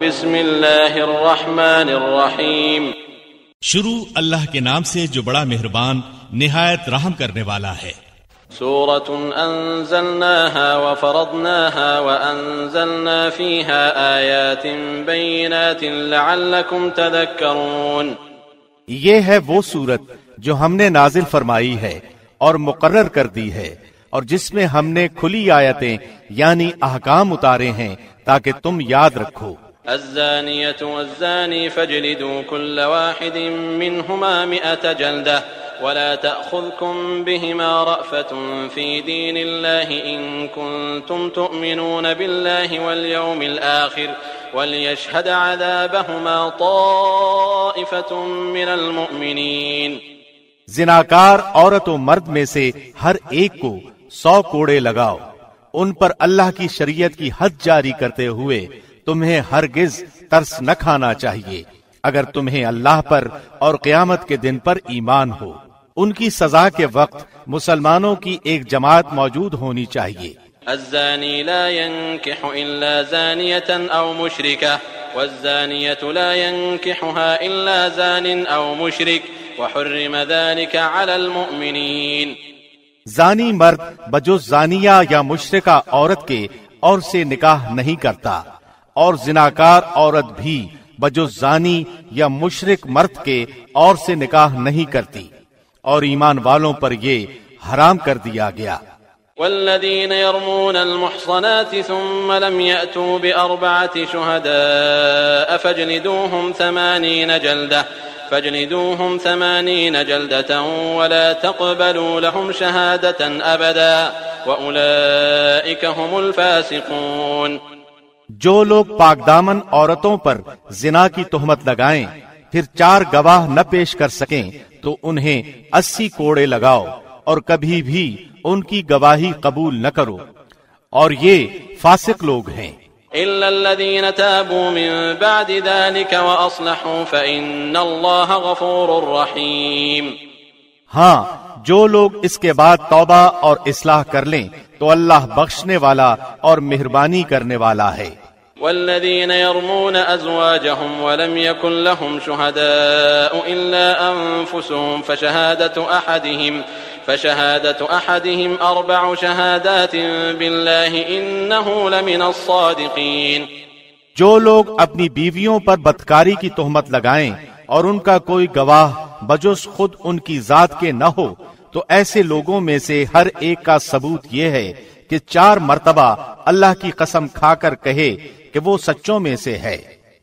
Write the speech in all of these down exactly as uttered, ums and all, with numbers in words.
بسم اللہ الرحمن الرحیم، شروع اللہ کے نام سے جو بڑا مہربان نہایت رحم کرنے والا ہے۔ سورۃ انزلناها وفرضناها وانزلنا فيها آیات بینات لعلکم تذکرون۔ یہ ہے وہ سورت جو ہم نے نازل فرمائی ہے اور مقرر کر دی ہے، اور جس میں ہم نے کھلی آیتیں یعنی احکام اتارے ہیں تاکہ تم یاد رکھو۔ الزانیة والزانی فاجلدوا كل واحد منهما مئة جلدة ولا تأخذكم بهما رأفة في دين الله إن كنتم تؤمنون بالله واليوم الآخر وليشهد عذابهما طائفة من المؤمنين۔ زناکار عورت و مرد میں سے ہر ایک کو سو کوڑے لگاؤ، ان پر اللہ کی شریعت کی حد جاری کرتے ہوئے تمہیں ہرگز ترس نہ کھانا چاہیے اگر تمہیں اللہ پر اور قیامت کے دن پر ایمان ہو۔ ان کی سزا کے وقت مسلمانوں کی ایک جماعت موجود ہونی چاہیے۔ الزانی لا ينكح الا زانیة او مشرکة والزانیة لا ينكحها الا زان او مشرک وحرم ذلك على المؤمنین۔ زانی مرد بجز زانیہ یا مشرکہ عورت کے اور سے نکاح نہیں کرتا، اور زناکار عورت بھی بجز زانی یا مشرک مرد کے اور سے نکاح نہیں کرتی، اور ایمان والوں پر یہ حرام کر دیا گیا۔ والذین يرمون المحصنات ثم لم يأتوا بأربعة شهداء فاجلدوهم ثمانين جلدة فاجلدوهم ثمانين جلدة ولا تقبلوا لهم شهادة أبدا وأولئك هم الفاسقون۔ جو لوگ پاک دامن عورتوں پر زنا کی تہمت لگائیں پھر چار گواہ نہ پیش کر سکیں تو انہیں اسی کوڑے لگاؤ اور کبھی بھی ان کی گواہی قبول نہ کرو، اور یہ فاسق لوگ ہیں۔ إلا الذين تابوا من بعد ذلك وأصلحوا فإن الله غفور رحيم۔ ہاں، جو لوگ اس کے بعد توبہ اور اصلاح کر لیں تو اللہ بخشنے والا اور مہربانی کرنے والا ہے۔ والذين يرمون أزواجهم ولم يكن لهم شهداء إلا أنفسهم فشهادة أحدهم فشهادة أحدهم أربع شهادات بالله إنه لمن الصادقين۔ جو لوگ اپنی بیویوں پر بدکاری کی تہمت لگائیں اور ان کا کوئی گواہ بجز خود ان کی ذات کے نہ ہو تو ایسے لوگوں میں سے ہر ایک کا ثبوت یہ ہے کہ چار مرتبہ اللہ کی قسم کھا کر کہے کہ وہ سچوں میں سے ہے۔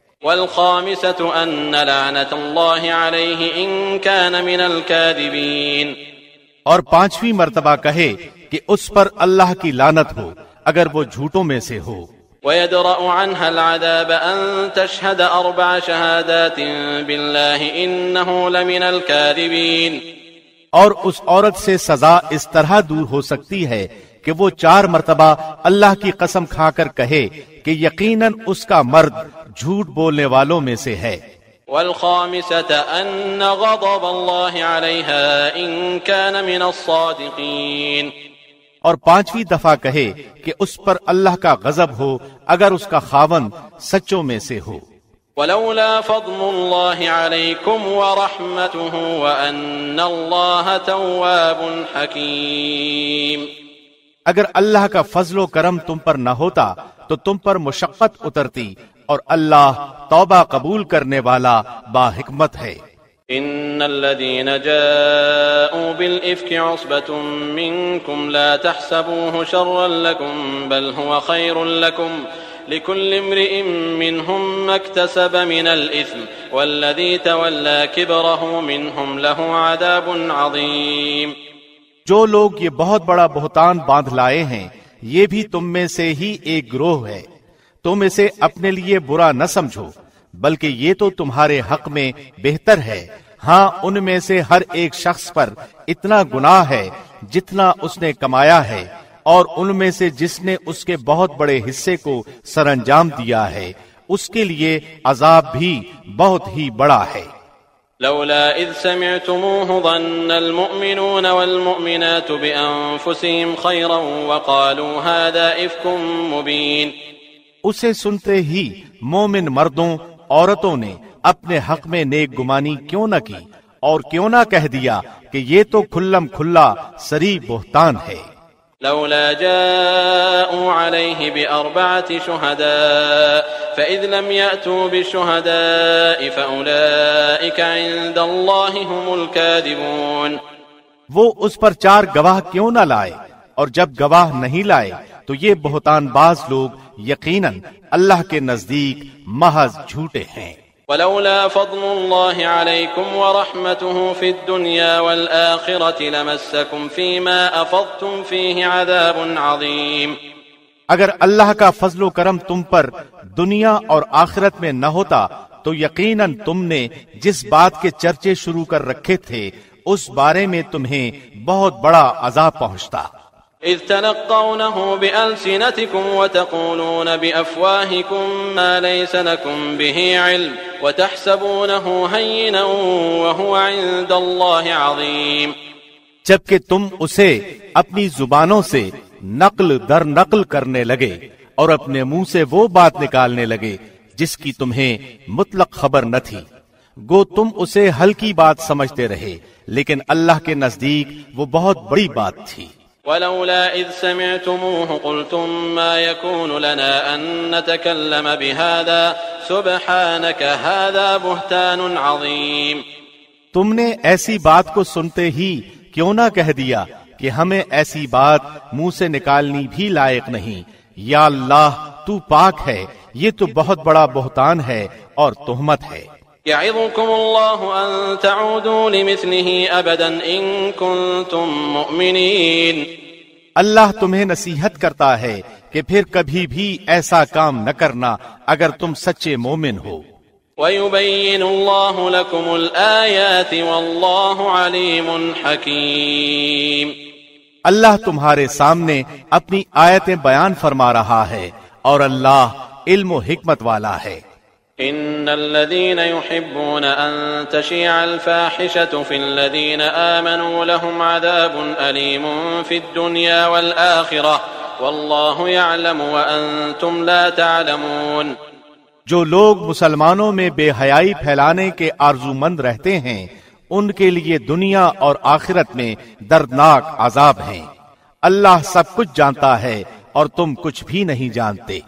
والخامسة أن لعنة الله عليه إن كان من الكاذبين۔ اور پانچویں مرتبہ کہے کہ اس پر اللہ کی لعنت ہو اگر وہ جھوٹوں میں سے ہو۔ ويدرأ عنها العذاب أن تشهد أربع شهادات بالله إنه لمن الكاذبين۔ اور اس عورت سے سزا اس طرح دور ہو سکتی ہے کہ وہ چار مرتبہ اللہ کی قسم کھا کر کہے کہ یقیناً اس کا مرد جھوٹ بولنے والوں میں سے ہے۔ والخامسة أن غضب الله عليها إن كان من الصادقين۔ اور پانچویں دفعہ کہے کہ اس پر اللہ کا غضب ہو اگر اس کا خاوند سچوں میں سے ہو۔ ولولا فضل الله عليكم ورحمته وأن الله تواب حكيم۔ اگر اللہ کا فضل و کرم تم پر نہ ہوتا تو تم پر مشقت اترتی، اور اللہ توبہ قبول کرنے والا با حکمت ہے۔ ان الذين جاءوا بالافك عصبة منكم لا تحسبوه شرا لكم بل هو خير لكم لكل امرئ منهم ما اكتسب من الاثم والذي تولى كبره منهم له عذاب عظيم۔ جو لوگ یہ بہت بڑا بہتان باندھ لائے ہیں یہ بھی تم میں سے ہی ایک گروہ ہے، تم اسے اپنے لیے برا نہ سمجھو بلکہ یہ تو تمہارے حق میں بہتر ہے۔ ہاں، ان میں سے ہر ایک شخص پر اتنا گناہ ہے جتنا اس نے کمایا ہے، اور ان میں سے جس نے اس کے بہت بڑے حصے کو سر انجام دیا ہے اس کے لیے عذاب بھی بہت ہی بڑا ہے۔ لولا اذ سمعتموه ظن المؤمنون والمؤمنات بأنفسهم خيرا وقالوا هذا إفك مبين۔ اسے سنتے ہی مومن مردوں عورتوں نے اپنے حق میں نیک گمانی کیوں نہ کی اور کیوں نہ کہہ دیا کہ یہ تو کھلم کھلا سری بہتان ہے۔ لولا جاءوا عليه بأربعة شهداء فإذ لم يأتوا بالشهداء فأولئك عند الله هم الكاذبون۔ وہ اس پر چار گواہ کیوں نہ لائے، اور جب گواہ نہیں لائے تو یہ بہتان باز لوگ یقیناً اللہ کے نزدیک محض جھوٹے ہیں۔ ولولا فضل الله عليكم ورحمته في الدنيا والآخرة لمسكم فيما أفضتم فيه عذاب عظيم۔ اگر اللہ کا فضل و کرم تم پر دنیا اور آخرت میں نہ ہوتا تو یقیناً تم نے جس بات کے چرچے شروع کر رکھے تھے اس بارے میں تمہیں بہت بڑا عذاب پہنچتا۔ اذ تلقونه بألسنتكم وتقولون بأفواهكم ما ليس لكم به علم وتحسبونه هينا وهو عند الله عظيم۔ جبکہ تم اسے اپنی زبانوں سے نقل در نقل کرنے لگے اور اپنے منہ سے وہ بات نکالنے لگے جس کی تمہیں مطلق خبر نہ تھی، گو تم اسے ہلکی بات سمجھتے رہے، لیکن اللہ کے نزدیک وہ بہت بڑی بات تھی۔ ولولا إذ سمعتموه قلتم ما يكون لنا أن نتكلم بهذا سبحانك هذا بهتان عظيم۔ تم نے ایسی بات کو سنتے ہی کیوں نہ کہہ دیا کہ ہمیں ایسی بات منہ سے نکالنی بھی لائق نہیں، یا اللہ تو پاک ہے، یہ تو بہت بڑا بہتان ہے اور تہمت ہے۔ يعظكم الله أن تعودوا لمثله أبدا إن كنتم مؤمنين۔ اللہ تمہیں نصیحت کرتا ہے کہ پھر کبھی بھی ایسا کام نہ کرنا اگر تم سچے مومن ہو۔ وَيُبَيِّنُ اللَّهُ لَكُمُ الْآيَاتِ وَاللَّهُ عَلِيمٌ حَكِيمٌ۔ اللہ تمہارے سامنے اپنی آیتیں بیان فرما رہا ہے اور اللہ علم و حکمت والا ہے۔ إن الذين يحبون أن تشيع الفاحشة في الذين آمنوا لهم عذاب أليم في الدنيا والآخرة والله يعلم وأنتم لا تعلمون۔ جو لوگ مسلمانوں میں بے حیائی پھیلانے کے آرزو مند رہتے ہیں ان کے لیے دنیا اور آخرت میں دردناک عذاب ہیں۔ اللہ سب کچھ جانتا ہے اور تم کچھ بھی نہیں جانتے۔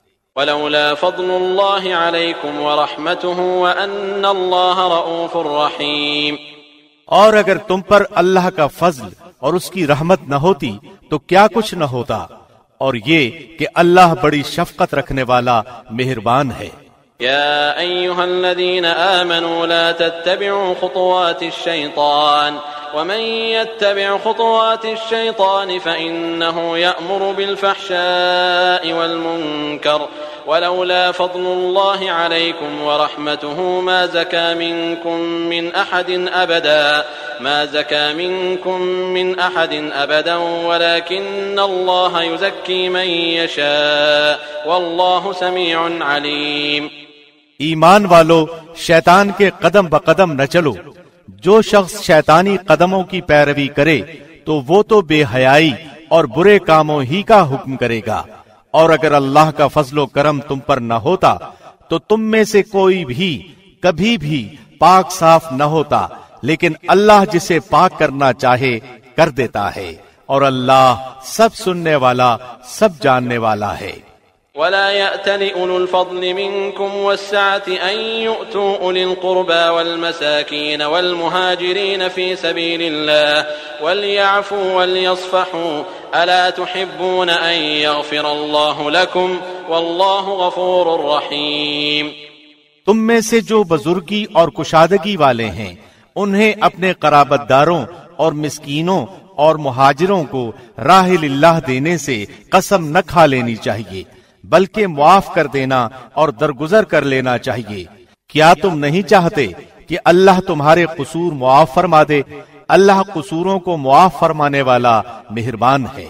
ولولا فضل الله عليكم ورحمته وأن الله رؤوف رحيم۔ اور اگر تم پر اللہ کا فضل اور اس کی رحمت نہ ہوتی تو کیا کچھ نہ ہوتا، اور یہ کہ اللہ بڑی شفقت رکھنے والا مہربان ہے۔ يا أيها الذين آمنوا لا تتبعوا خطوات الشيطان ومن يتبع خطوات الشيطان فإنه يأمر بالفحشاء والمنكر ولولا فضل الله عليكم ورحمته ما زكى منكم من أحد أبدا ما زكى منكم من أحد أبدا ولكن الله يزكي من يشاء والله سميع عليم۔ ایمان والو، شیطان کے قدم بقدم نہ چلو، جو شخص شیطانی قدموں کی پیروی کرے تو وہ تو بے حیائی اور برے کاموں ہی کا حکم کرے گا، اور اگر اللہ کا فضل و کرم تم پر نہ ہوتا تو تم میں سے کوئی بھی کبھی بھی پاک صاف نہ ہوتا، لیکن اللہ جسے پاک کرنا چاہے کر دیتا ہے، اور اللہ سب سننے والا سب جاننے والا ہے۔ ولا يأتل أولو الفضل منكم والسعة أن يؤتوا أولي القربى والمساكين والمهاجرين في سبيل الله وليعفوا وليصفحوا ألا تحبون أن يغفر الله لكم والله غفور رحيم۔ تم میں سے جو بزرگی اور کشادگی والے ہیں انہیں اپنے قرابت داروں اور مسکینوں اور مہاجروں کو راہ اللہ دینے سے قسم نہ کھا لینی چاہیے، بلکہ معاف کر دینا اور درگزر کر لینا چاہیے۔ کیا تم نہیں چاہتے کہ اللہ تمہارے قصور معاف فرما دے؟ اللہ قصوروں کو معاف فرمانے والا مہربان ہے۔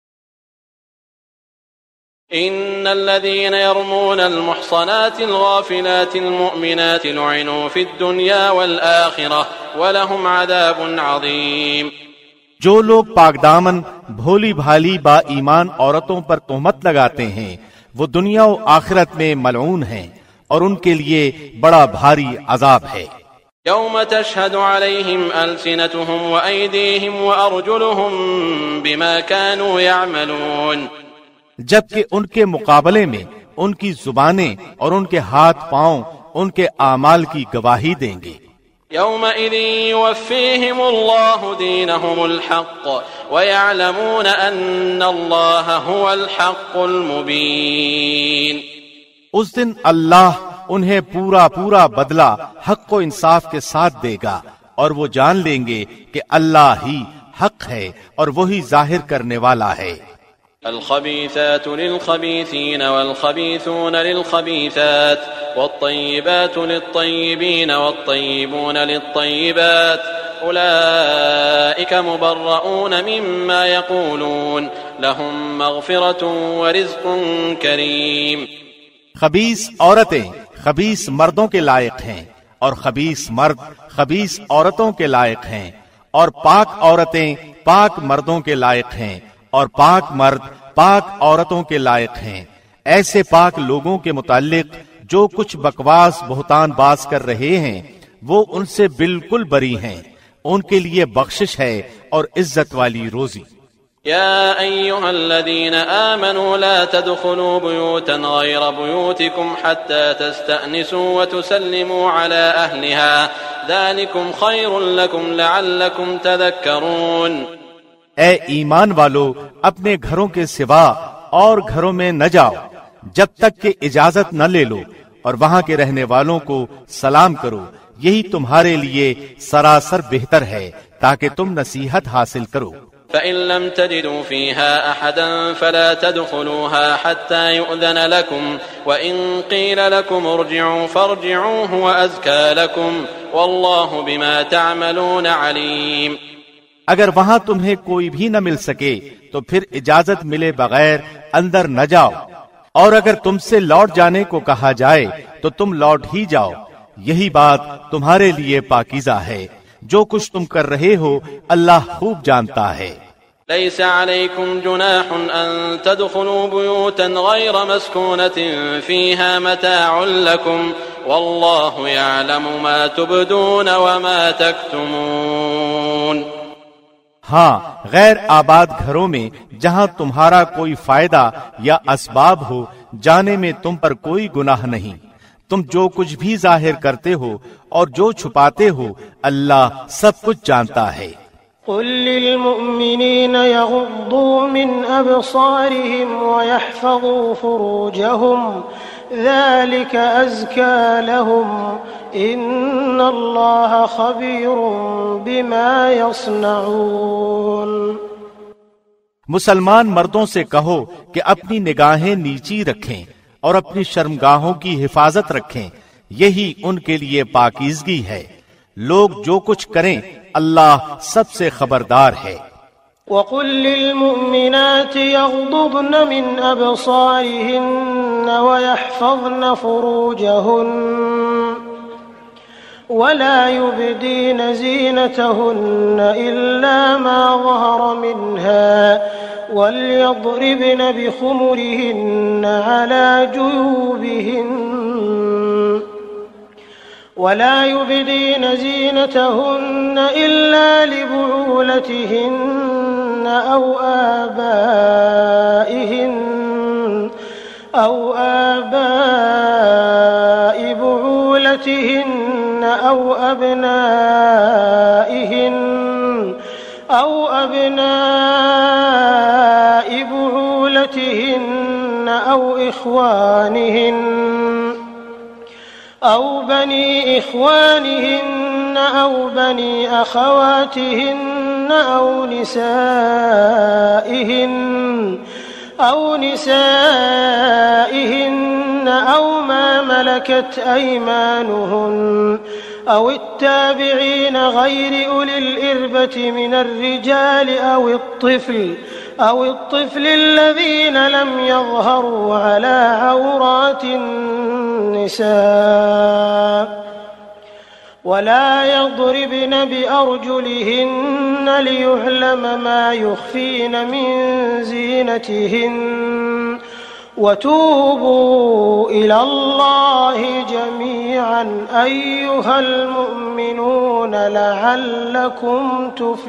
ان الذين يرمون المحصنات الغافلات المؤمنات لعنوا في الدنيا والآخرة ولهم عذاب عظيم۔ جو لوگ پاک دامن بھولی بھالی با ایمان عورتوں پر تہمت لگاتے ہیں وہ دنیا و آخرت میں ملعون ہیں اور ان کے لیے بڑا بھاری عذاب ہے۔ يوم تشهد عليهم ألسنتهم وأيديهم وأرجلهم بما كانوا يعملون، جبکہ ان کے مقابلے میں ان کی زبانیں اور ان کے ہاتھ پاؤں ان کے اعمال کی گواہی دیں گے۔ يومئذ يوفيهم الله دينهم الحق ويعلمون أن الله هو الحق المبين، اس دن اللہ انہیں پورا پورا بدلہ حق و انصاف کے ساتھ دے گا اور وہ جان لیں گے کہ اللہ ہی حق ہے اور وہی ظاہر کرنے والا ہے۔ الخبيثات للخبيثين والخبيثون للخبيثات والطيبات للطيبين والطيبون للطيبات أولئك مبرؤون مما يقولون لهم مغفرة ورزق كريم۔ خبیث عورتیں خبیث مردوں کے لائق ہیں اور خبیث مرد خبیث عورتوں کے لائق ہیں، اور پاک عورتیں پاک مردوں کے لائق ہیں اور پاک مرد پاک عورتوں کے لائق ہیں۔ ایسے پاک لوگوں کے متعلق جو کچھ بکواس بہتان باز کر رہے ہیں وہ ان سے بالکل بری ہیں، ان کے لیے بخشش ہے اور عزت والی روزی۔ يا أيها الذين آمنوا لا تدخلوا بيوتا غير بيوتكم حتى تستأنسوا وتسلموا على أهلها ذلكم خير لكم لعلكم تذكرون۔ اے ایمان والو، اپنے گھروں کے سوا اور گھروں میں نہ جاؤ جب تک کہ اجازت نہ لے لو، اور وہاں کے رہنے والوں کو سلام کرو، یہی تمہارے لیے سراسر بہتر ہے تاکہ تم نصیحت حاصل کرو۔ فإن لم تجدوا فيها أحدا فلا تدخلوها حتى يؤذن لكم وإن قيل لكم ارجعوا فارجعوا هو أزكى لكم والله بما تعملون عليم۔ اگر وہاں تمہیں کوئی بھی نہ مل سکے تو پھر اجازت ملے بغیر اندر نہ جاؤ، اور اگر تم سے لوٹ جانے کو کہا جائے تو تم لوٹ ہی جاؤ، یہی بات تمہارے لیے پاکیزہ ہے۔ جو کچھ تم کر رہے ہو اللہ خوب جانتا ہے۔ ليس عليكم جناح أن تدخلوا بيوتا غير مسكونة فيها متاع لكم والله يعلم ما تبدون وما تكتمون۔ ہاں، غیر آباد گھروں میں جہاں تمہارا کوئی فائدہ یا اسباب ہو جانے میں تم پر کوئی گناہ نہیں، تم جو کچھ بھی ظاہر کرتے ہو اور جو چھپاتے ہو اللہ سب کچھ جانتا ہے۔ قل للمؤمنين يغضوا من أبصارهم ويحفظوا فروجهم ذلك أزكى لهم إن الله خبير بما يصنعون۔ مسلمان مردوں سے کہو کہ اپنی نگاہیں نیچی رکھیں اور اپنی شرمگاہوں کی حفاظت رکھیں، یہی ان کے لیے پاکیزگی ہے۔ لوگ جو کچھ کریں اللہ سب سے خبردار ہے۔ وَقُل لِّلْمُؤْمِنَاتِ يَغْضُضْنَ مِنْ أَبْصَارِهِنَّ وَيَحْفَظْنَ فُرُوجَهُنَّ وَلَا يُبْدِينَ زِينَتَهُنَّ إِلَّا مَا ظَهَرَ مِنْهَا وَلْيَضْرِبْنَ بِخُمُرِهِنَّ عَلَى جُيُوبِهِنَّ ولا يبدين زينتهن إلا لبعولتهن أو آبائهن أو آباء بعولتهن أو أبنائهن أو أبناء بعولتهن أو إخوانهن أو بني إخوانهن أو بني أخواتهن أو نسائهن أو نسائهن أو ما ملكت أيمانهن أو التابعين غير أولي الإربة من الرجال أو الطفل أو الطفل الذين لم يظهروا على عورات النساء ولا يضربن بأرجلهن ليعلم ما يخفين من زينتهن وتوبوا إلى الله جميعا أيها المؤمنون لعلكم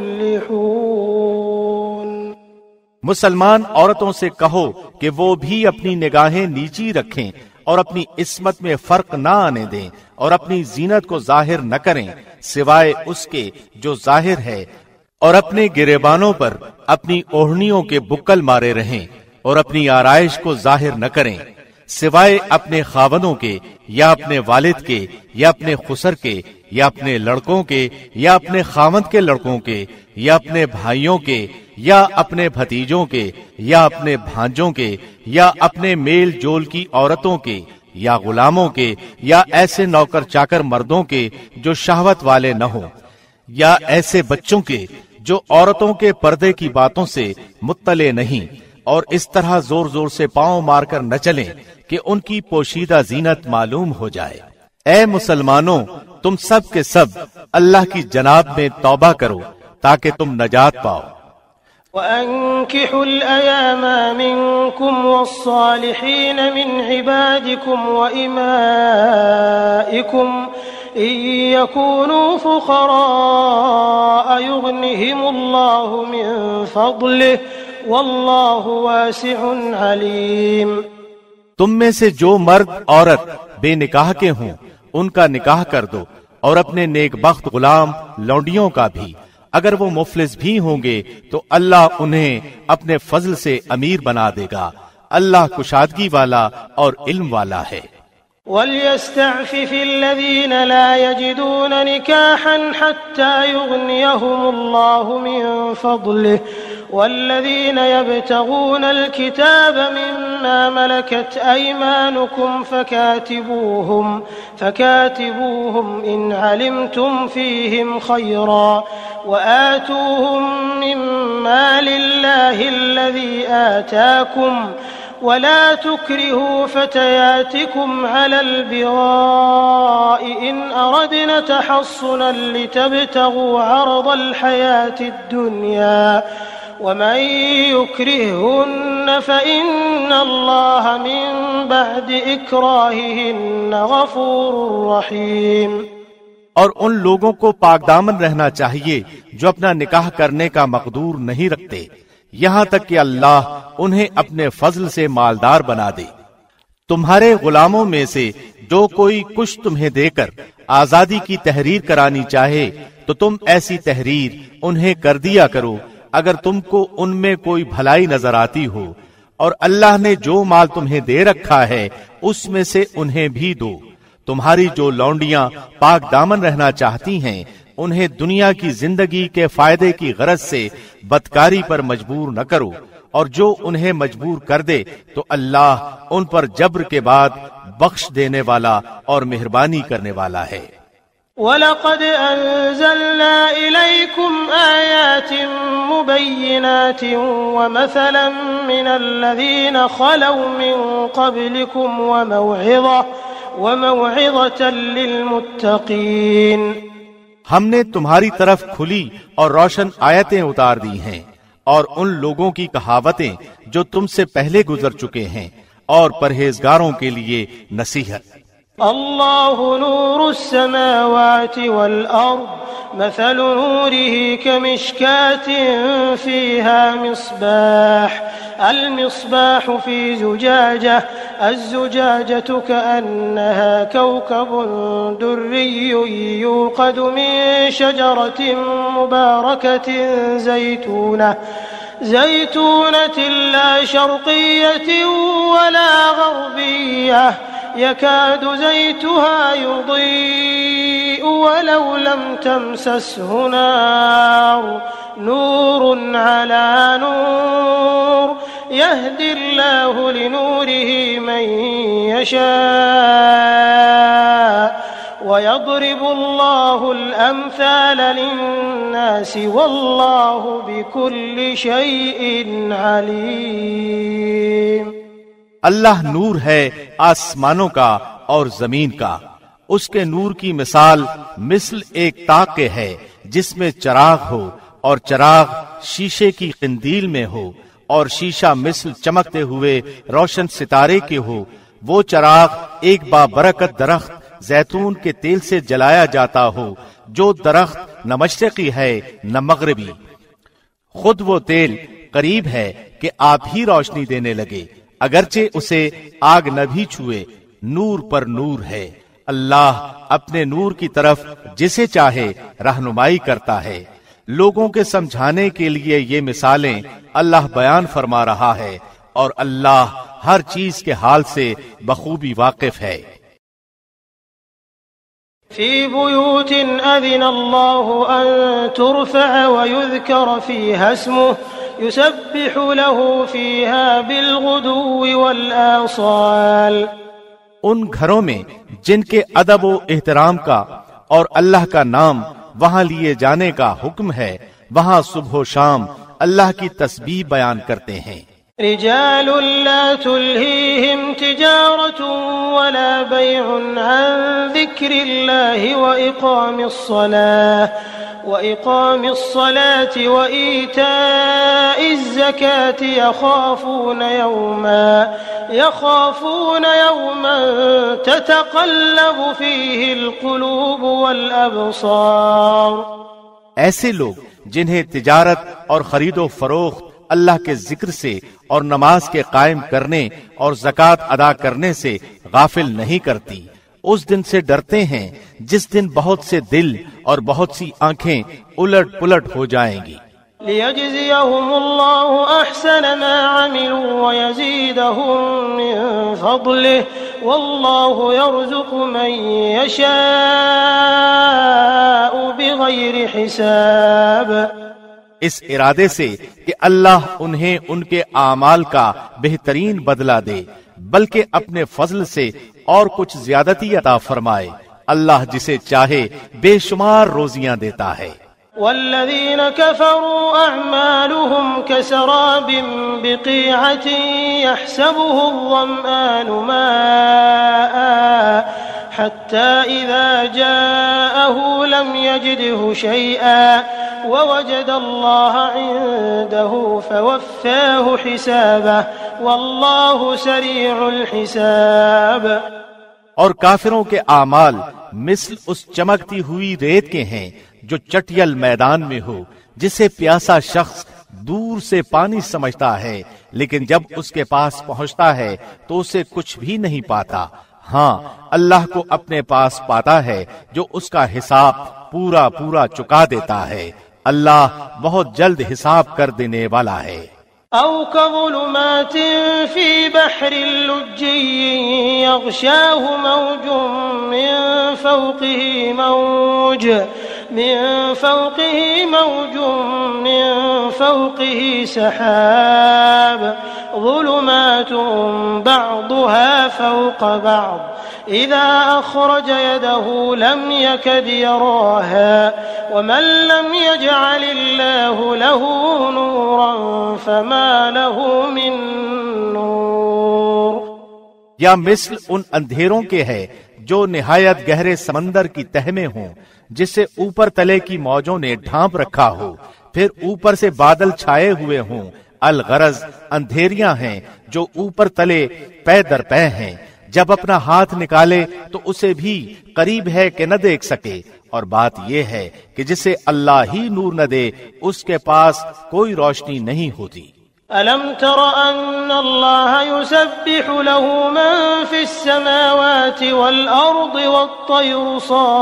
تفلحون۔ مسلمان عورتوں سے کہو کہ وہ بھی اپنی نگاہیں نیچی رکھیں اور اپنی عصمت میں فرق نہ آنے دیں اور اپنی زینت کو ظاہر نہ کریں سوائے اس کے جو ظاہر ہے، اور اپنے گریبانوں پر اپنی اوڑھنیوں کے بکل مارے رہیں اور اپنی آرائش کو ظاہر نہ کریں سوائے اپنے خاوندوں کے یا اپنے والد کے یا اپنے خسر کے یا اپنے لڑکوں کے یا اپنے خاوند کے لڑکوں کے یا اپنے بھائیوں کے یا اپنے بھتیجوں کے یا اپنے بھانجوں کے یا اپنے میل جول کی عورتوں کے یا غلاموں کے یا ایسے نوکر چاکر مردوں کے جو شہوت والے نہ ہوں، یا ایسے بچوں کے جو عورتوں کے پردے کی باتوں سے مطلع نہیں، اور اس طرح زور زور سے پاؤں مار کر نہ چلیں کہ ان کی پوشیدہ زینت معلوم ہو جائے۔ اے مسلمانوں، تم سب کے سب اللہ کی جناب میں توبہ کرو تاکہ تم نجات پاؤ۔ وَأَنكِحُوا الْأَيَامَ مِنكُمْ وَالصَّالِحِينَ مِنْ عِبَادِكُمْ وَإِمَائِكُمْ إِن يَكُونُوا فُقَرَاءَ يُغْنِهِمُ اللَّهُ مِنْ فَضْلِهِ وَاللَّهُ وَاسِعٌ عَلِيمٌ۔ تم میں سے جو مرد عورت بے نکاح کے ہوں ان کا نکاح کر دو، اور اپنے نیک بخت غلام لونڈیوں کا بھی، اگر وہ مفلس بھی ہوں گے تو اللہ انہیں اپنے فضل سے امیر بنا دے گا، اللہ کشادگی والا اور علم والا ہے۔ وَلْيَسْتَعْفِفِ الَّذِينَ لَا يَجِدُونَ نِكَاحًا حَتَّى يُغْنِيَهُمُ اللَّهُ مِنْ فَضْلِهِ وَالَّذِينَ يَبْتَغُونَ الْكِتَابَ مِمَّا مَلَكَتْ أَيْمَانُكُمْ فَكَاتِبُوهُمْ فَكَاتِبُوهُمْ إِنْ عَلِمْتُمْ فِيهِمْ خَيْرًا وَآتُوهُمْ مِنْ مَالِ اللَّهِ الَّذِي آتَاكُمْ وَلَا تُكْرِهُوا فَتَيَاتِكُمْ عَلَى الْبِغَاءِ إِنْ أَرَدْنَ تَحَصُّنًا لِتَبْتَغُوا عَرَضَ الْحَيَاةِ الدُّنْيَا وَمَنْ يُكْرِههُنَّ فَإِنَّ اللَّهَ مِنْ بَعْدِ إِكْرَاهِهِنَّ غَفُورٌ رَحِيمٌ۔ اور ان لوگوں کو پاک دامن رہنا چاہیے جو اپنا نکاح کرنے کا مقدور نہیں رکھتے، یہاں تک کہ اللہ انہیں اپنے فضل سے مالدار بنا دے۔ تمہارے غلاموں میں سے جو کوئی کچھ تمہیں دے کر آزادی کی تحریر کرانی چاہے تو تم ایسی تحریر انہیں کر دیا کرو اگر تم کو ان میں کوئی بھلائی نظر آتی ہو، اور اللہ نے جو مال تمہیں دے رکھا ہے اس میں سے انہیں بھی دو۔ تمہاری جو لونڈیاں پاک دامن رہنا چاہتی ہیں انہیں دنیا کی زندگی کے فائدے کی غرض سے بدکاری پر مجبور نہ کرو، اور جو انہیں مجبور کر دے تو اللہ ان پر جبر کے بعد بخش دینے والا اور مہربانی کرنے والا ہے۔ وَلَقَدْ أَنزَلْنَا إِلَيْكُمْ آيَاتٍ مُبَيِّنَاتٍ وَمَثَلًا مِنَ الَّذِينَ خَلَوْا مِن قَبْلِكُمْ وَمَوْعِظَةً وَمَوْعِظَةً لِلْمُتَّقِينَ۔ ہم نے تمہاری طرف کھلی اور روشن آیتیں اتار دی ہیں، اور ان لوگوں کی کہاوتیں جو تم سے پہلے گزر چکے ہیں، اور پرہیزگاروں کے لیے نصیحت۔ اللہ نور السماوات والأرض مثل نوره كمشكاة فيها مصباح المصباح في زجاجة الزجاجة كأنها كوكب دري يوقد من شجرة مباركة زيتونة زيتونة لا شرقية ولا غربية يكاد زيتها يضيء ولو لم تمسسه نار نور على نور يهدي الله لنوره من يشاء ويضرب الله الأمثال للناس والله بكل شيء عليم۔ اللہ نور ہے آسمانوں کا اور زمین کا، اس کے نور کی مثال مثل ایک تاک کے ہے جس میں چراغ ہو، اور چراغ شیشے کی قندیل میں ہو، اور شیشہ مثل چمکتے ہوئے روشن ستارے کے ہو، وہ چراغ ایک بابرکت درخت زیتون کے تیل سے جلایا جاتا ہو، جو درخت نہ مشرقی ہے نہ مغربی، خود وہ تیل قریب ہے کہ آپ ہی روشنی دینے لگے، اگرچہ اسے آگ نہ بھی چھوئے، نور پر نور ہے۔ اللہ اپنے نور کی طرف جسے چاہے رہنمائی کرتا ہے۔ لوگوں کے سمجھانے کے لیے یہ مثالیں اللہ بیان فرما رہا ہے، اور اللہ ہر چیز کے حال سے بخوبی واقف ہے۔ فی بیوت اذن اللہ ان ترفع ویذکر فیہا اسمہ یسبح له فیہا بالغدو والآصال۔ ان گھروں میں جن کے ادب و احترام کا اور اللہ کا نام وہاں لیے جانے کا حکم ہے، وہاں صبح و شام اللہ کی تسبیح بیان کرتے ہیں۔ رجال لا تلهيهم تجارة ولا بيع عن ذكر الله وإقام الصلاة وإقام الصلاة وإيتاء الزكاة يخافون يوما يخافون يوما تتقلب فيه القلوب والأبصار۔ ایسے لوگ جنہیں تجارت اور خرید و فروخت اللہ کے ذکر سے اور نماز کے قائم کرنے اور زکوٰۃ ادا کرنے سے غافل نہیں کرتی، اس دن سے ڈرتے ہیں جس دن بہت سے دل اور بہت سی آنکھیں الٹ پلٹ ہو جائیں گی۔ لِيَجْزِيَهُمُ اللَّهُ أَحْسَنَ مَا عَمِلُوا وَيَزِيدَهُم مِّن فَضْلِهِ وَاللَّهُ يَرْزُقُ مَن يَشَاءُ بِغَيْرِ حِسَابٍ۔ اس ارادے سے کہ اللہ انہیں ان کے اعمال کا بہترین بدلہ دے، بلکہ اپنے فضل سے اور کچھ زیادتی عطا فرمائے، اللہ جسے چاہے بے شمار روزیاں دیتا ہے۔ والذين كفروا أعمالهم كسراب بقيعة يحسبه الظمآن ماء حتى إذا جاءه لم يجده شيئا ووجد الله عنده فوفاه حسابه والله سريع الحساب۔ اور کافروں کے اعمال مثل اس چمکتی ہوئی ریت کے ہیں جو چٹیل میدان میں ہو، جسے پیاسا شخص دور سے پانی سمجھتا ہے، لیکن جب اس کے پاس پہنچتا ہے تو اسے کچھ بھی نہیں پاتا۔ ہاں، اللہ کو اپنے پاس پاتا ہے جو اس کا حساب پورا پورا چکا دیتا ہے۔ اللہ بہت جلد حساب کر دینے والا ہے۔ أو كظلمات في بحر لجي يغشاه موج من فوقه موج من فوقه موج من فوقه سحاب ظلمات بعضها فوق بعض إذا أخرج يده لم يكد يراها ومن لم يجعل الله له نورا فما له من نور۔ یا مثل ان اندھیروں کے ہے جو نہایت گہرے سمندر کی تہ میں ہوں، جسے اوپر تلے کی موجوں نے ڈھانپ رکھا ہو، پھر اوپر سے بادل چھائے ہوئے ہوں۔ الغرض اندھیریاں ہیں جو اوپر تلے پے در پے ہیں، جب اپنا ہاتھ نکالے تو اسے بھی قریب ہے کہ نہ دیکھ سکے، اور بات یہ ہے کہ جسے اللہ ہی نور نہ دے اس کے پاس کوئی روشنی نہیں ہوتی۔ ألم تر أن الله يسبح له من في السماوات والأرض والطير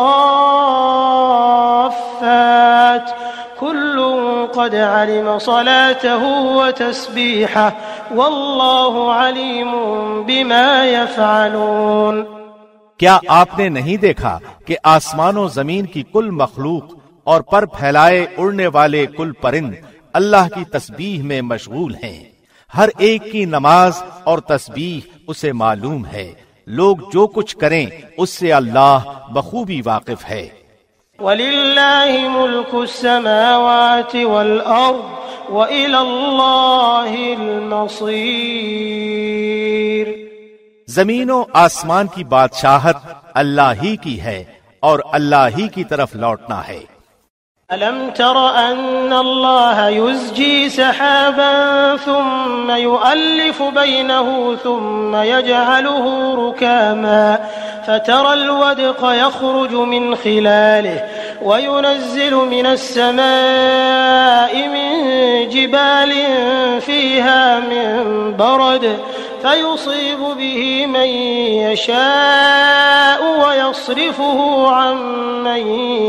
صافات كل قد علم صلاته وتسبيحه والله عليم بما يفعلون۔ کیا آپ نے نہیں دیکھا کہ آسمان و زمین کی کل مخلوق اور پر پھیلائے اڑنے والے کل پرند اللہ کی تسبیح میں مشغول ہیں؟ ہر ایک کی نماز اور تسبیح اسے معلوم ہے۔ لوگ جو کچھ کریں اس سے اللہ بخوبی واقف ہے۔ وَلِلَّهِ مُلْكُ السَّمَاوَاتِ وَالْأَرْضِ وَإِلَى اللَّهِ الْمَصِيرُ۔ زمین و آسمان کی بادشاہت اللہ ہی کی ہے اور اللہ ہی کی طرف لوٹنا ہے۔ ألم تر أن الله يزجي سحابا ثم يؤلف بينه ثم يجعله ركاما فترى الودق يخرج من خلاله وينزل من السماء من جبال فيها من برد فيصيب به من يشاء ويصرفه عن من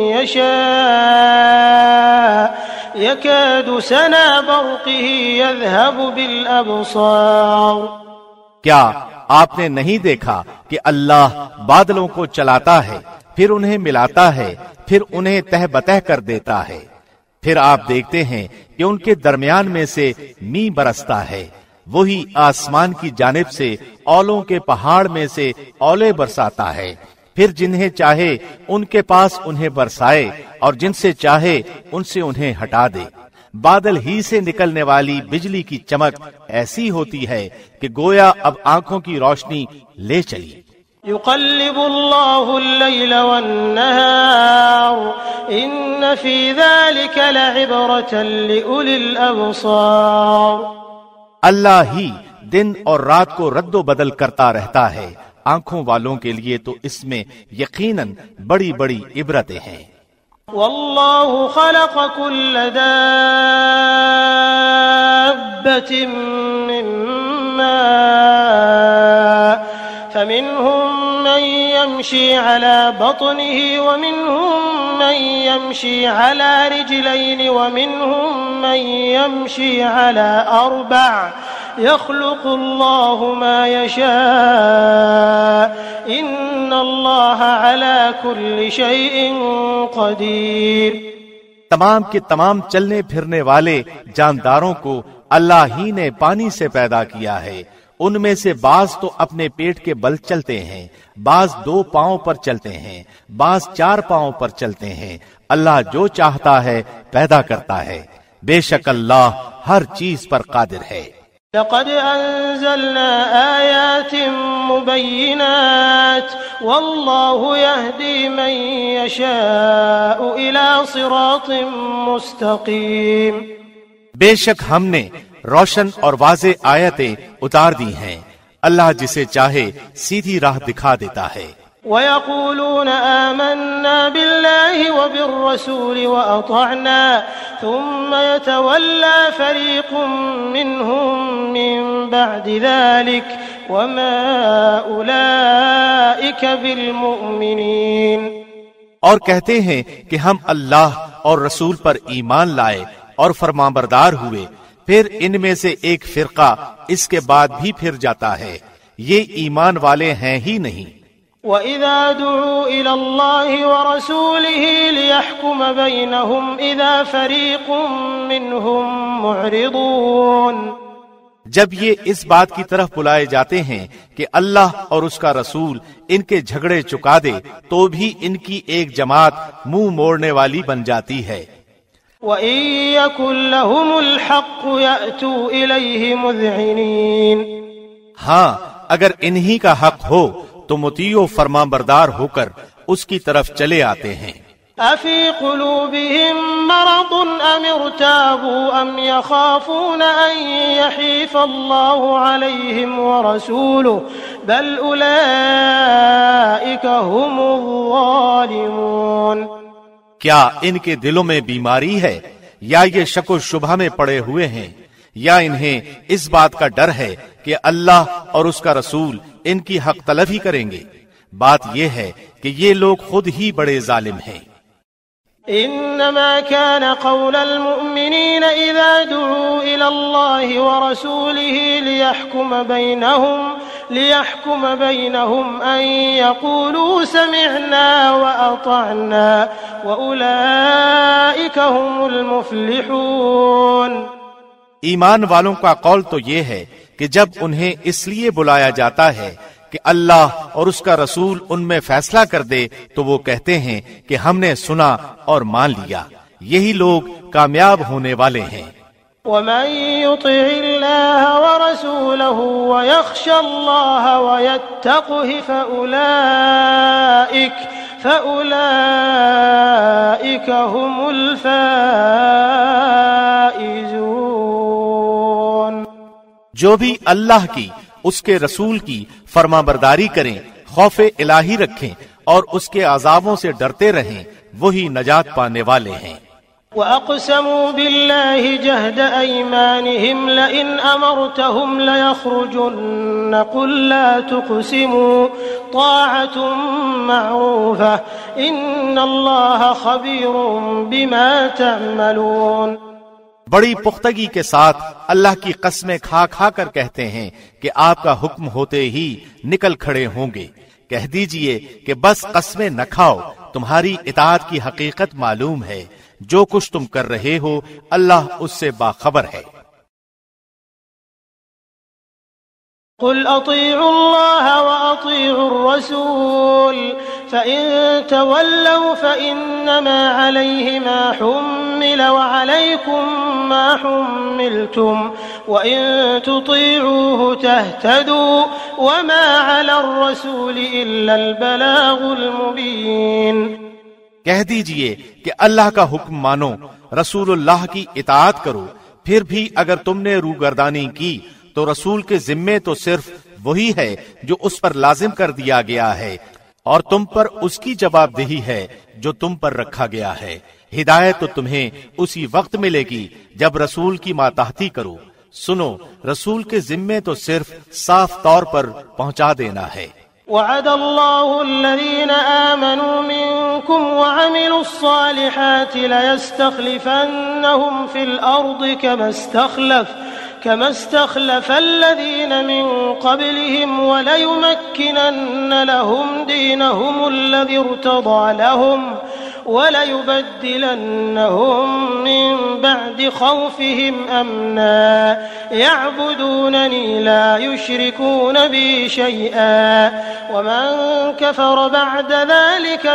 يشاء يكاد سنا برقه يذهب بالأبصار. کیا آپ نے نہیں دیکھا کہ اللہ بادلوں کو چلاتا ہے، پھر انہیں ملاتا ہے، پھر انہیں تہ بتہ کر دیتا ہے، پھر آپ دیکھتے ہیں کہ ان کے درمیان میں سے می برستا ہے، وہی آسمان کی جانب سے اولوں کے پہاڑ میں سے اولے برساتا ہے، پھر جنہیں چاہے ان کے پاس انہیں برسائے اور جن سے چاہے ان سے انہیں ہٹا دے. بادل ہی سے نکلنے والی بجلی کی چمک ایسی ہوتی ہے کہ گویا اب آنکھوں کی روشنی لے چلی. يقلب الله الليل والنهار إن في ذلك لعبرة لأولي الأبصار. اللہ ہی دن اور رات کو رد و بدل کرتا رہتا ہے، آنکھوں والوں کے لیے تو اس میں یقیناً بڑی بڑی عبرتیں ہیں. والله خلق كل دابة من ماء فمنهم من يمشي على بطنه ومنهم من يمشي على رجلين ومنهم من يمشي على أربع يخلق الله ما يشاء إن الله على كل شيء قدير. تمام کے تمام چلنے پھرنے والے جانداروں کو اللہ ہی نے پانی سے پیدا کیا ہے. ان میں سے بعض تو اپنے پیٹ کے بل چلتے ہیں، بعض دو پاؤں پر چلتے ہیں، بعض چار پاؤں پر چلتے ہیں. اللہ جو چاہتا ہے پیدا کرتا ہے. بے شک اللہ ہر چیز پر قادر ہے. لقد أنزلنا آيات مبينات والله يهدي من يشاء إلى صراط مستقيم. بے شک ہم نے روشن اور واضح آیتیں اتار دی ہیں، اللہ جسے چاہے سیدھی راہ دکھا دیتا ہے. وَيَقُولُونَ آمَنَّا بِاللَّهِ وَبِالرَّسُولِ وَأَطَعْنَا ثُمَّ يَتَوَلَّى فَرِيقٌ مِّنْهُم مِّن بَعْدِ ذَلِكَ وَمَا أُولَئِكَ بِالْمُؤْمِنِينَ. اور کہتے ہیں کہ ہم اللہ اور رسول پر ایمان لائے اور فرمانبردار ہوئے، پھر ان میں سے ایک فرقہ اس کے بعد بھی پھر جاتا ہے، یہ ایمان والے ہیں ہی نہیں. وَإِذَا دُعُوا إِلَى اللَّهِ وَرَسُولِهِ لِيَحْكُمَ بَيْنَهُمْ إِذَا فَرِيقٌ مِّنْهُمْ مُعْرِضُونَ. جب یہ اس بات کی طرف بلائے جاتے ہیں کہ اللہ اور اس کا رسول ان کے جھگڑے چکا دے، تو بھی ان کی ایک جماعت منہ موڑنے والی بن جاتی ہے. وَإِن يَكُن لَّهُمُ الْحَقُّ يَأْتُوا إِلَيْهِ مُذْعِنِينَ. ہاں اگر انہی کا حق ہو تو مطیع و فرمان بردار ہو کر اس کی طرف چلے آتے ہیں. أَفِي قُلُوبِهِم مَّرَضٌ أَمِ ارْتَابُوا أَمْ يَخَافُونَ أَن يَحِيفَ اللَّهُ عَلَيْهِمْ وَرَسُولُهُ بَلْ أُولَئِكَ هُمُ الظَّالِمُونَ. کیا ان کے دلوں میں بیماری ہے یا یہ شک و شبہ میں پڑے ہوئے ہیں، یا انہیں اس بات کا ڈر ہے کہ اللہ اور اس کا رسول ان کی حق تلفی کریں گے؟ بات یہ ہے کہ یہ لوگ خود ہی بڑے ظالم ہیں. انما كان قول المؤمنين اذا دعوا الى الله ورسوله ليحكم بينهم ليحكم بينهم ان يقولوا سمعنا واطعنا واولئك هم المفلحون. ایمان والوں کا قول تو یہ ہے کہ جب انہیں اس لیے بلایا جاتا ہے کہ اللہ اور اس کا رسول ان میں فیصلہ کر دے تو وہ کہتے ہیں کہ ہم نے سنا اور مان لیا، یہی لوگ کامیاب ہونے والے ہیں. وَمَن يُطِعِ اللَّهَ وَرَسُولَهُ وَيَخْشَ اللَّهَ وَيَتَّقْهِ فَأُولَئِكَ فأولئك هم الفائزون۔ جو بھی اللہ کی، اس کے رسول کی فرما برداری کریں، خوف الہی رکھیں اور اس کے عذابوں سے ڈرتے رہیں، وہی نجات پانے والے ہیں۔ وَأَقْسَمُوا بِاللَّهِ جَهْدَ أَيْمَانِهِمْ لَئِنْ أَمَرْتَهُمْ لَيَخْرُجُنَّ قُلْ لَا تُقْسِمُوا طَاعَةٌ مَّعْرُوفَةٌ إِنَّ اللَّهَ خَبِيرٌ بِمَا تَعْمَلُونَ۔ بڑی پختگی کے ساتھ اللہ کی قسمیں کھا کھا کر کہتے ہیں کہ آپ کا حکم ہوتے ہی نکل کھڑے ہوں گے۔ کہہ دیجئے کہ بس قسمیں نہ کھاؤ، تمہاری اطاعت کی حقیقت معلوم ہے، جو کچھ تم کر رہے ہو اللہ اس سے باخبر ہے۔ قل اطیعوا اللہ واطیعوا الرسول فإن تولوا فإنما علیہ ما حمل وعلیکم ما حملتم وإن تطیعوه تهتدوا وما علی الرسول الا البلاغ المبین۔ کہہ دیجئے کہ اللہ کا حکم مانو، رسول اللہ کی اطاعت کرو، پھر بھی اگر تم نے روگردانی کی تو رسول کے ذمے تو صرف وہی ہے جو اس پر لازم کر دیا گیا ہے، اور تم پر اس کی جواب دہی ہے جو تم پر رکھا گیا ہے۔ ہدایت تو تمہیں اسی وقت ملے گی جب رسول کی ماتحتی کرو۔ سنو، رسول کے ذمے تو صرف صاف طور پر پہنچا دینا ہے۔ وعد الله الذين آمنوا منكم وعملوا الصالحات ليستخلفنهم في الأرض كما استخلف كما استخلف الذين من قبلهم وليمكنن لهم دينهم الذي ارتضى لهم وَلَيُبَدِّلَنَّهُمْ مِنْ بَعْدِ خَوْفِهِمْ أَمْنًا يَعْبُدُونَنِي لَا يُشْرِكُونَ بِي شَيْئًا وَمَنْ كَفَرَ بَعْدَ ذَلِكَ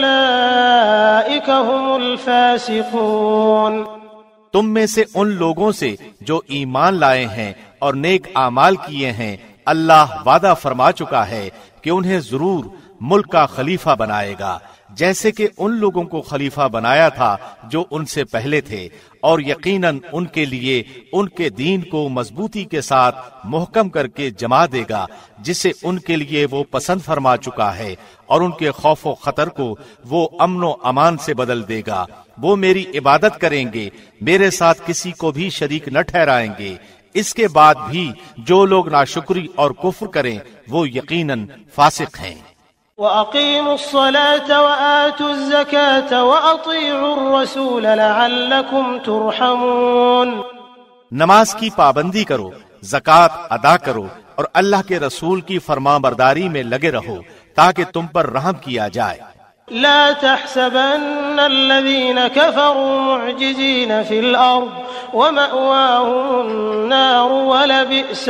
فَأُولَئِكَ هُمُ الْفَاسِقُونَ۔ تم میں سے ان لوگوں سے جو ایمان لائے ہیں اور نیک اعمال کیے ہیں، اللہ وعدہ فرما چکا ہے کہ انہیں ضرور ملک کا خلیفہ بنائے گا، جیسے کہ ان لوگوں کو خلیفہ بنایا تھا جو ان سے پہلے تھے، اور یقیناً ان کے لیے ان کے دین کو مضبوطی کے ساتھ محکم کر کے جما دے گا جسے ان کے لیے وہ پسند فرما چکا ہے، اور ان کے خوف و خطر کو وہ امن و امان سے بدل دے گا۔ وہ میری عبادت کریں گے، میرے ساتھ کسی کو بھی شریک نہ ٹھہرائیں گے۔ اس کے بعد بھی جو لوگ ناشکری اور کفر کریں وہ یقیناً فاسق ہیں۔ وَأَقِيمُوا الصَّلَاةَ وَآتُوا الزَّكَاةَ وَأَطِيعُوا الرَّسُولَ لَعَلَّكُمْ تُرْحَمُونَ۔ نماز کی پابندی کرو، زکوٰۃ ادا کرو اور اللہ کے رسول کی فرما برداری میں لگے رہو تاکہ تم پر رحم کیا جائے۔ لا تحسبن الذين كفروا معجزين في الأرض ومأواهم النار ولبئس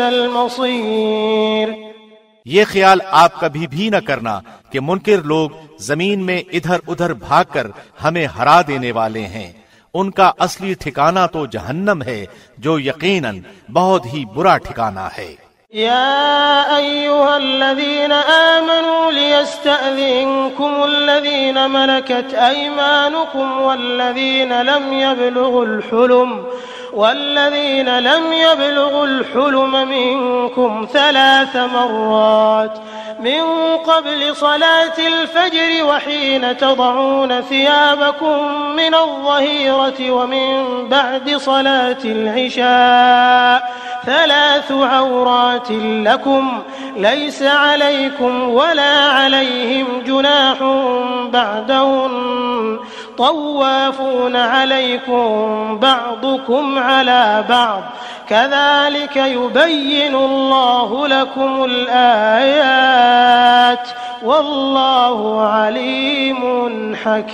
المصير۔ یہ خیال آپ کبھی بھی نہ کرنا کہ منکر لوگ زمین میں ادھر ادھر بھاگ کر ہمیں ہرا دینے والے ہیں، ان کا اصلی ٹھکانہ تو جہنم ہے جو یقیناً بہت ہی برا ٹھکانہ ہے۔ يا أيها الذين آمنوا ليستأذنكم الذين ملكت أيمانكم والذين لم يبلغوا الحلم والذين لم يبلغوا الحلم منكم ثلاث مرات من قبل صلاة الفجر وحين تضعون ثيابكم من الظهيرة ومن بعد صلاة العشاء ثلاث عورات لكم ليس عليكم ولا عليهم جناح بعدهن طوافون عليكم بعضكم على بعض كذلك يبين الله لكم الآيات والله عليم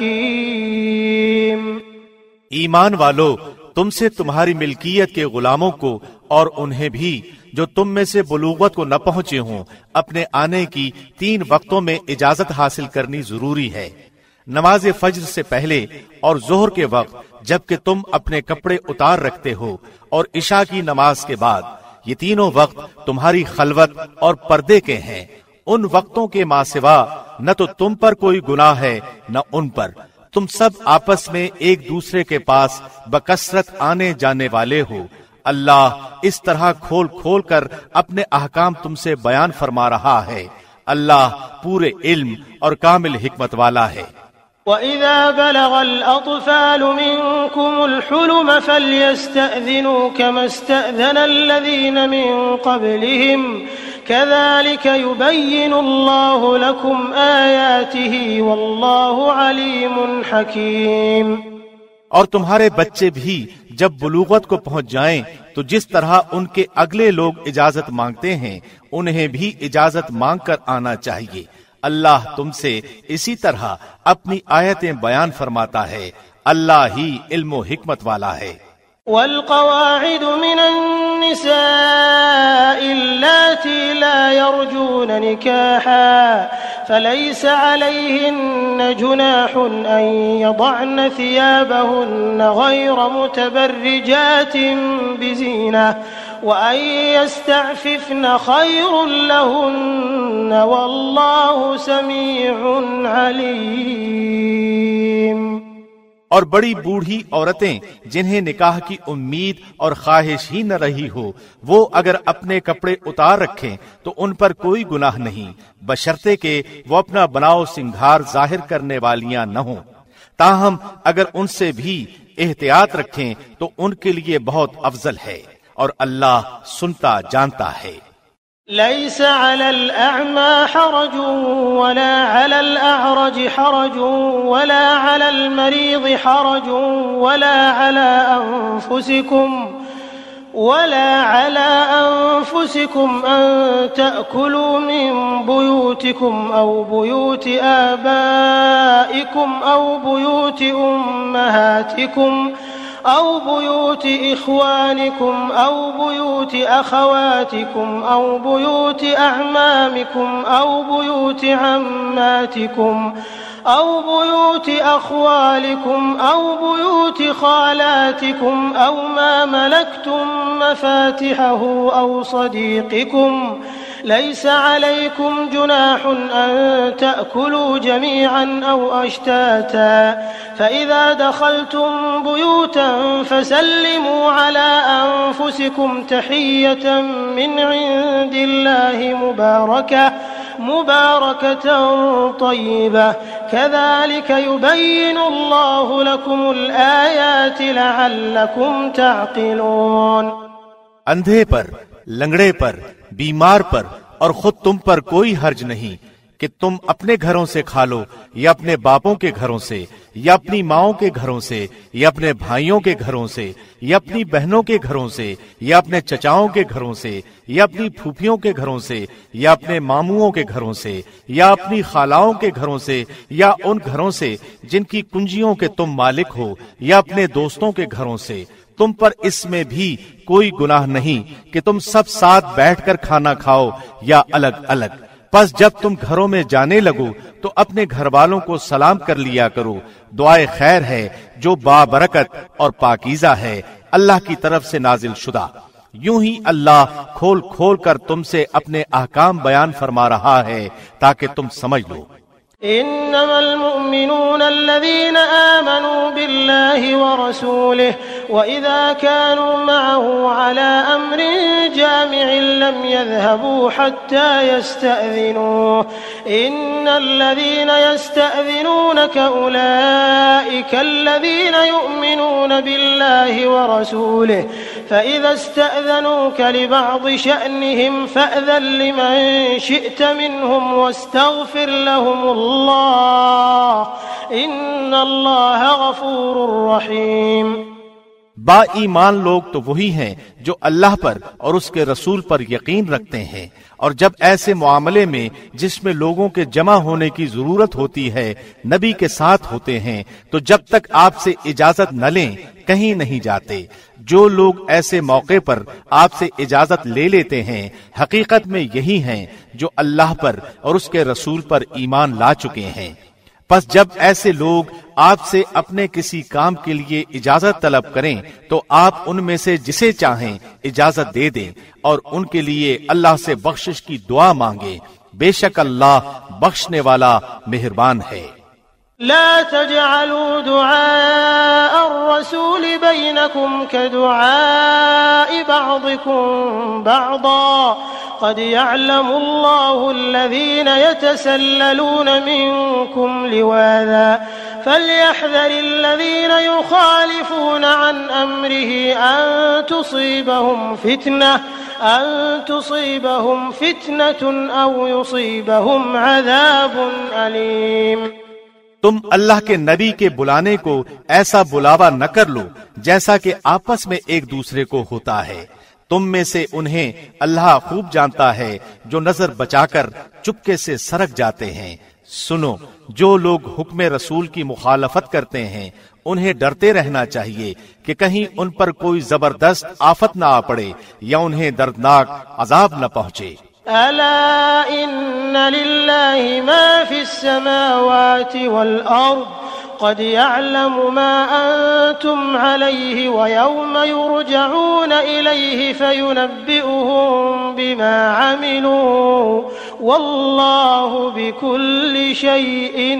حكيم۔ ایمان والو، تم سے تمہاری ملکیت کے غلاموں کو اور انہیں بھی جو تم میں سے بلوغت کو نہ پہنچے ہوں اپنے آنے کی تین وقتوں میں اجازت حاصل کرنی ضروری ہے، نماز فجر سے پہلے اور ظہر کے وقت جبکہ تم اپنے کپڑے اتار رکھتے ہو، اور عشاء کی نماز کے بعد۔ یہ تینوں وقت تمہاری خلوت اور پردے کے ہیں۔ ان وقتوں کے ماں سوا نہ تو تم پر کوئی گناہ ہے نہ ان پر، تم سب آپس میں ایک دوسرے کے پاس بکثرت آنے جانے والے ہو۔ اللہ اس طرح کھول کھول کر اپنے احکام تم سے بیان فرما رہا ہے۔ اللہ پورے علم اور کامل حکمت والا ہے۔ وَإِذَا بَلَغَ الْأَطْفَالُ مِنكُمُ الْحُلُمَ فَلْيَسْتَأْذِنُوا كَمَا اسْتَأْذَنَ الَّذِينَ مِن قَبْلِهِمْ كَذَلِكَ يُبَيِّنُ اللَّهُ لَكُمْ آيَاتِهِ وَاللَّهُ عَلِيمٌ حَكِيمٌ۔ اور تمہارے بچے بھی جب بلوغت کو پہنچ جائیں تو جس طرح ان کے اگلے لوگ اجازت مانگتے ہیں انہیں بھی اجازت مانگ کر آنا چاہیے۔ اللہ تم سے اسی طرح اپنی آیتیں بیان فرماتا ہے۔ اللہ ہی علم و حکمت والا ہے۔ والقواعد من النساء اللاتي لا يرجون نكاحا فليس عليهن جناح أن يضعن ثيابهن غير متبرجات بزينة وأن يستعففن خير لهن والله سميع عليم۔ اور بڑی بوڑھی عورتیں جنہیں نکاح کی امید اور خواہش ہی نہ رہی ہو، وہ اگر اپنے کپڑے اتار رکھیں تو ان پر کوئی گناہ نہیں، بشرطے کہ وہ اپنا بناؤ سنگھار ظاہر کرنے والیاں نہ ہوں۔ تاہم اگر ان سے بھی احتیاط رکھیں تو ان کے لیے بہت افضل ہے، اور اللہ سنتا جانتا ہے۔ ليس على الأعمى حرج ولا على الأعرج حرج ولا على المريض حرج ولا على أنفسكم ولا على أنفسكم أن تأكلوا من بيوتكم أو بيوت آبائكم أو بيوت أمهاتكم أو بيوت إخوانكم أو بيوت أخواتكم أو بيوت أعمامكم أو بيوت عماتكم أو بيوت أخوالكم أو بيوت خالاتكم أو ما ملكتم مفاتحه أو صديقكم ليس عليكم جناح أن تأكلوا جميعا أو أشتاتا فإذا دخلتم بيوتا فسلموا على أنفسكم تحية من عند الله مباركة مباركة طيبة كذلك يبين الله لكم الآيات لعلكم تعقلون۔ اندھے پر، لنگڑے پر، بیمار پر اور خود تم پر کوئی حرج نہیں کہ تم اپنے گھروں سے کھا لو یا اپنے باپوں کے گھروں سے یا اپنی ماؤں کے گھروں سے یا اپنے بھائیوں کے گھروں سے یا اپنی بہنوں کے گھروں سے یا اپنے چچاؤں کے گھروں سے یا اپنی پھوپھیوں کے گھروں سے یا اپنے ماموؤں کے گھروں سے یا اپنی خالاؤں کے گھروں سے یا ان گھروں سے جن کی کنجیوں کے تم مالک ہو یا اپنے دوستوں کے گھروں سے۔ تم پر اس میں بھی کوئی گناہ نہیں کہ تم سب ساتھ بیٹھ کر کھانا کھاؤ یا الگ الگ۔ پس جب تم گھروں میں جانے لگو تو اپنے گھر والوں کو سلام کر لیا کرو۔ دعائے خیر ہے جو بابرکت اور پاکیزہ ہے، اللہ کی طرف سے نازل شدہ۔ یوں ہی اللہ کھول کھول کر تم سے اپنے احکام بیان فرما رہا ہے تاکہ تم سمجھ لو۔ إنما المؤمنون الذين آمنوا بالله ورسوله وإذا كانوا معه على أمر جامع لم يذهبوا حتى يستأذنوه إن الذين يستأذنونك أولئك الذين يؤمنون بالله ورسوله فإذا استأذنوك لبعض شأنهم فأذن لمن شئت منهم واستغفر لهم الله اللہ ان اللہ غفور رحیم۔ با ایمان لوگ تو وہی ہیں جو اللہ پر اور اس کے رسول پر یقین رکھتے ہیں، اور جب ایسے معاملے میں جس میں لوگوں کے جمع ہونے کی ضرورت ہوتی ہے نبی کے ساتھ ہوتے ہیں تو جب تک آپ سے اجازت نہ لیں کہیں نہیں جاتے۔ جو لوگ ایسے موقع پر آپ سے اجازت لے لیتے ہیں حقیقت میں یہی ہیں جو اللہ پر اور اس کے رسول پر ایمان لا چکے ہیں۔ پس جب ایسے لوگ آپ سے اپنے کسی کام کے لیے اجازت طلب کریں تو آپ ان میں سے جسے چاہیں اجازت دے دیں اور ان کے لیے اللہ سے بخشش کی دعا مانگیں۔ بے شک اللہ بخشنے والا مہربان ہے۔ لا تجعلوا دعاء الرسول بينكم كدعاء بعضكم بعضا قد يعلم الله الذين يتسللون منكم لواذا فليحذر الذين يخالفون عن أمره أن تصيبهم فتنة أن تصيبهم فتنة أو يصيبهم عذاب أليم۔ تم اللہ کے نبی کے بلانے کو ایسا بلاوا نہ کر لو جیسا کہ آپس میں ایک دوسرے کو ہوتا ہے۔ تم میں سے انہیں اللہ خوب جانتا ہے جو نظر بچا کر چپکے سے سرک جاتے ہیں۔ سنو، جو لوگ حکم رسول کی مخالفت کرتے ہیں انہیں ڈرتے رہنا چاہیے کہ کہیں ان پر کوئی زبردست آفت نہ آ پڑے یا انہیں دردناک عذاب نہ پہنچے۔ ألا إن لله ما في السماوات والأرض قد يعلم ما أنتم عليه ويوم يرجعون إليه فينبئهم بما عملوا والله بكل شيء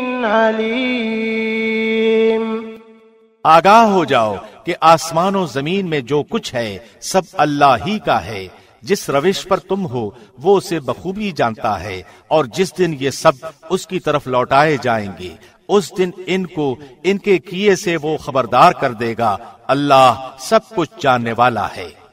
عليم۔ آگاہ ہو جاؤ کہ آسمان و زمین میں جو کچھ ہے سب اللہ ہی کا ہے۔ جس روش پر تم ہو وہ اسے بخوبی جانتا ہے، اور جس دن یہ سب اس کی طرف لوٹائے جائیں گے اس دن ان کو ان کے کیے سے وہ خبردار کر دے گا۔ اللہ سب کچھ جاننے والا ہے۔